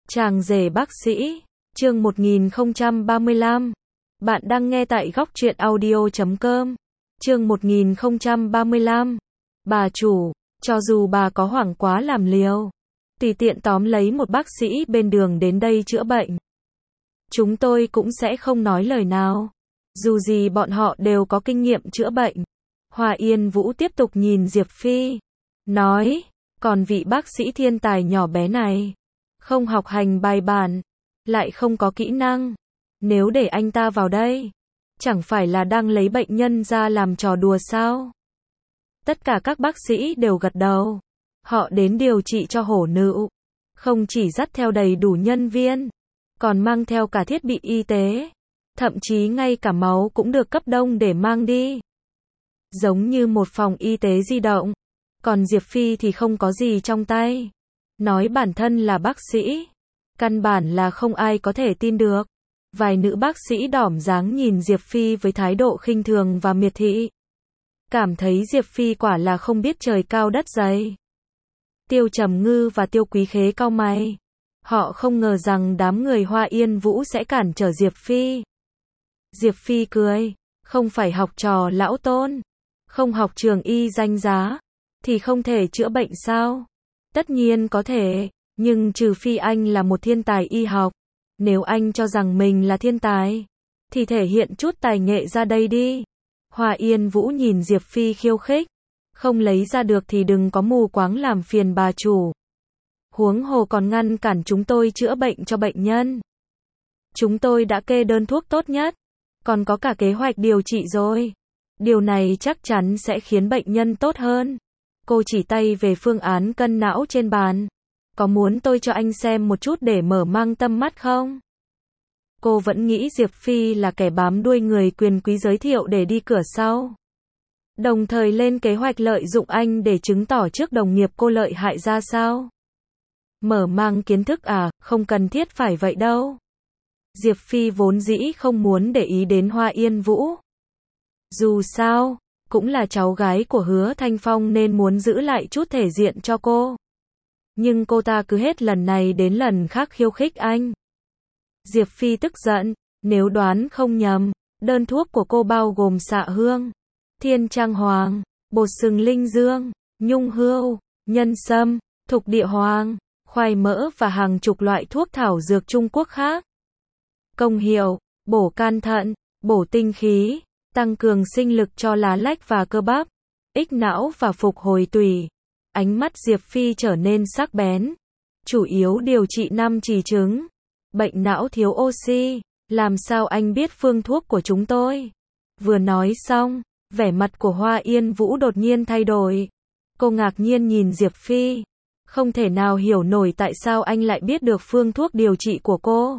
Chàng rể bác sĩ, chương 1035. Bạn đang nghe tại góc truyện audio.com. Chương 1035. Bà chủ, cho dù bà có hoảng quá làm liều, tùy tiện tóm lấy một bác sĩ bên đường đến đây chữa bệnh, chúng tôi cũng sẽ không nói lời nào. Dù gì bọn họ đều có kinh nghiệm chữa bệnh. Hoa Yên Vũ tiếp tục nhìn Diệp Phi, nói, còn vị bác sĩ thiên tài nhỏ bé này, không học hành bài bản, lại không có kỹ năng. Nếu để anh ta vào đây, chẳng phải là đang lấy bệnh nhân ra làm trò đùa sao? Tất cả các bác sĩ đều gật đầu. Họ đến điều trị cho hổ nữ, không chỉ dắt theo đầy đủ nhân viên, còn mang theo cả thiết bị y tế. Thậm chí ngay cả máu cũng được cấp đông để mang đi. Giống như một phòng y tế di động. Còn Diệp Phi thì không có gì trong tay. Nói bản thân là bác sĩ, căn bản là không ai có thể tin được. Vài nữ bác sĩ đỏm dáng nhìn Diệp Phi với thái độ khinh thường và miệt thị. Cảm thấy Diệp Phi quả là không biết trời cao đất dày. Tiêu Trầm Ngư và Tiêu Quý Khế cau mày. Họ không ngờ rằng đám người Hoa Yên Vũ sẽ cản trở Diệp Phi. Diệp Phi cười, không phải học trò lão Tôn, không học trường y danh giá, thì không thể chữa bệnh sao? Tất nhiên có thể, nhưng trừ phi anh là một thiên tài y học. Nếu anh cho rằng mình là thiên tài, thì thể hiện chút tài nghệ ra đây đi. Hoa Yên Vũ nhìn Diệp Phi khiêu khích, không lấy ra được thì đừng có mù quáng làm phiền bà chủ. Huống hồ còn ngăn cản chúng tôi chữa bệnh cho bệnh nhân. Chúng tôi đã kê đơn thuốc tốt nhất, còn có cả kế hoạch điều trị rồi. Điều này chắc chắn sẽ khiến bệnh nhân tốt hơn. Cô chỉ tay về phương án cân não trên bàn. Có muốn tôi cho anh xem một chút để mở mang tâm mắt không? Cô vẫn nghĩ Diệp Phi là kẻ bám đuôi người quyền quý giới thiệu để đi cửa sau. Đồng thời lên kế hoạch lợi dụng anh để chứng tỏ trước đồng nghiệp cô lợi hại ra sao? Mở mang kiến thức à, không cần thiết phải vậy đâu. Diệp Phi vốn dĩ không muốn để ý đến Hoa Yên Vũ. Dù sao, cũng là cháu gái của Hứa Thanh Phong nên muốn giữ lại chút thể diện cho cô. Nhưng cô ta cứ hết lần này đến lần khác khiêu khích anh. Diệp Phi tức giận, nếu đoán không nhầm, đơn thuốc của cô bao gồm xạ hương, thiên trang hoàng, bột sừng linh dương, nhung hươu, nhân sâm, thục địa hoàng, khoai mỡ và hàng chục loại thuốc thảo dược Trung Quốc khác. Công hiệu, bổ can thận, bổ tinh khí, tăng cường sinh lực cho lá lách và cơ bắp, ích não và phục hồi tủy. Ánh mắt Diệp Phi trở nên sắc bén. Chủ yếu điều trị 5 chỉ chứng. Bệnh não thiếu oxy. Làm sao anh biết phương thuốc của chúng tôi? Vừa nói xong, vẻ mặt của Hoa Yên Vũ đột nhiên thay đổi. Cô ngạc nhiên nhìn Diệp Phi. Không thể nào hiểu nổi tại sao anh lại biết được phương thuốc điều trị của cô.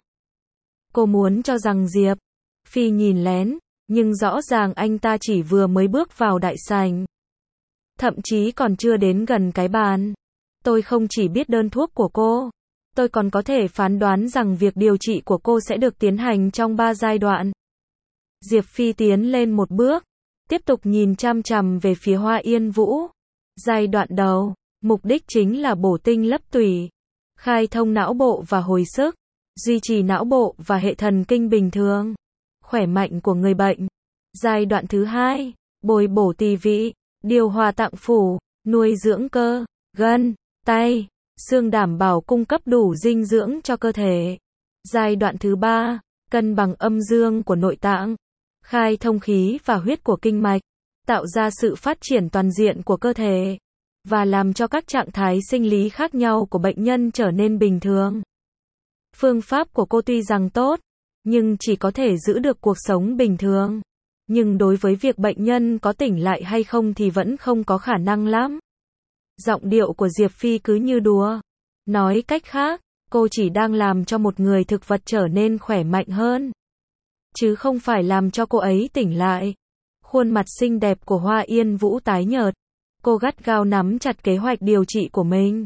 Cô muốn cho rằng Diệp Phi nhìn lén, nhưng rõ ràng anh ta chỉ vừa mới bước vào đại sảnh. Thậm chí còn chưa đến gần cái bàn. Tôi không chỉ biết đơn thuốc của cô, tôi còn có thể phán đoán rằng việc điều trị của cô sẽ được tiến hành trong 3 giai đoạn. Diệp Phi tiến lên một bước, tiếp tục nhìn chằm chằm về phía Hoa Yên Vũ. Giai đoạn đầu, mục đích chính là bổ tinh lấp tủy, khai thông não bộ và hồi sức, duy trì não bộ và hệ thần kinh bình thường, khỏe mạnh của người bệnh. Giai đoạn thứ hai, bồi bổ tỳ vị, điều hòa tạng phủ, nuôi dưỡng cơ, gân, tay, xương đảm bảo cung cấp đủ dinh dưỡng cho cơ thể. Giai đoạn thứ ba, cân bằng âm dương của nội tạng, khai thông khí và huyết của kinh mạch, tạo ra sự phát triển toàn diện của cơ thể, và làm cho các trạng thái sinh lý khác nhau của bệnh nhân trở nên bình thường. Phương pháp của cô tuy rằng tốt, nhưng chỉ có thể giữ được cuộc sống bình thường. Nhưng đối với việc bệnh nhân có tỉnh lại hay không thì vẫn không có khả năng lắm. Giọng điệu của Diệp Phi cứ như đùa. Nói cách khác, cô chỉ đang làm cho một người thực vật trở nên khỏe mạnh hơn, chứ không phải làm cho cô ấy tỉnh lại. Khuôn mặt xinh đẹp của Hoa Yên Vũ tái nhợt. Cô gắt gao nắm chặt kế hoạch điều trị của mình.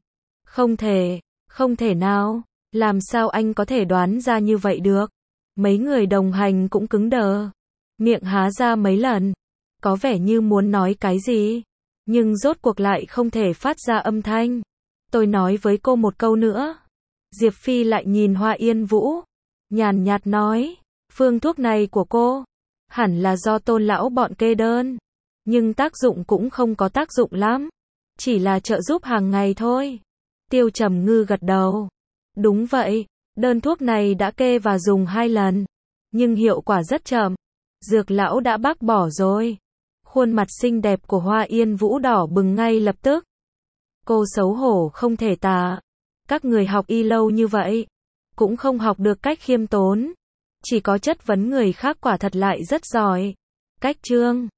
Không thể nào. Làm sao anh có thể đoán ra như vậy được? Mấy người đồng hành cũng cứng đờ. Miệng há ra mấy lần, có vẻ như muốn nói cái gì, nhưng rốt cuộc lại không thể phát ra âm thanh. Tôi nói với cô một câu nữa. Diệp Phi lại nhìn Hoa Yên Vũ, nhàn nhạt nói, phương thuốc này của cô, hẳn là do Tôn lão bọn kê đơn, nhưng tác dụng cũng không có tác dụng lắm, chỉ là trợ giúp hàng ngày thôi. Tiêu Trầm Ngư gật đầu. Đúng vậy, đơn thuốc này đã kê và dùng 2 lần, nhưng hiệu quả rất chậm. Dược lão đã bác bỏ rồi. Khuôn mặt xinh đẹp của Hoa Yên Vũ đỏ bừng ngay lập tức. Cô xấu hổ không thể tả. Các người học y lâu như vậy, cũng không học được cách khiêm tốn. Chỉ có chất vấn người khác quả thật lại rất giỏi. Cách chương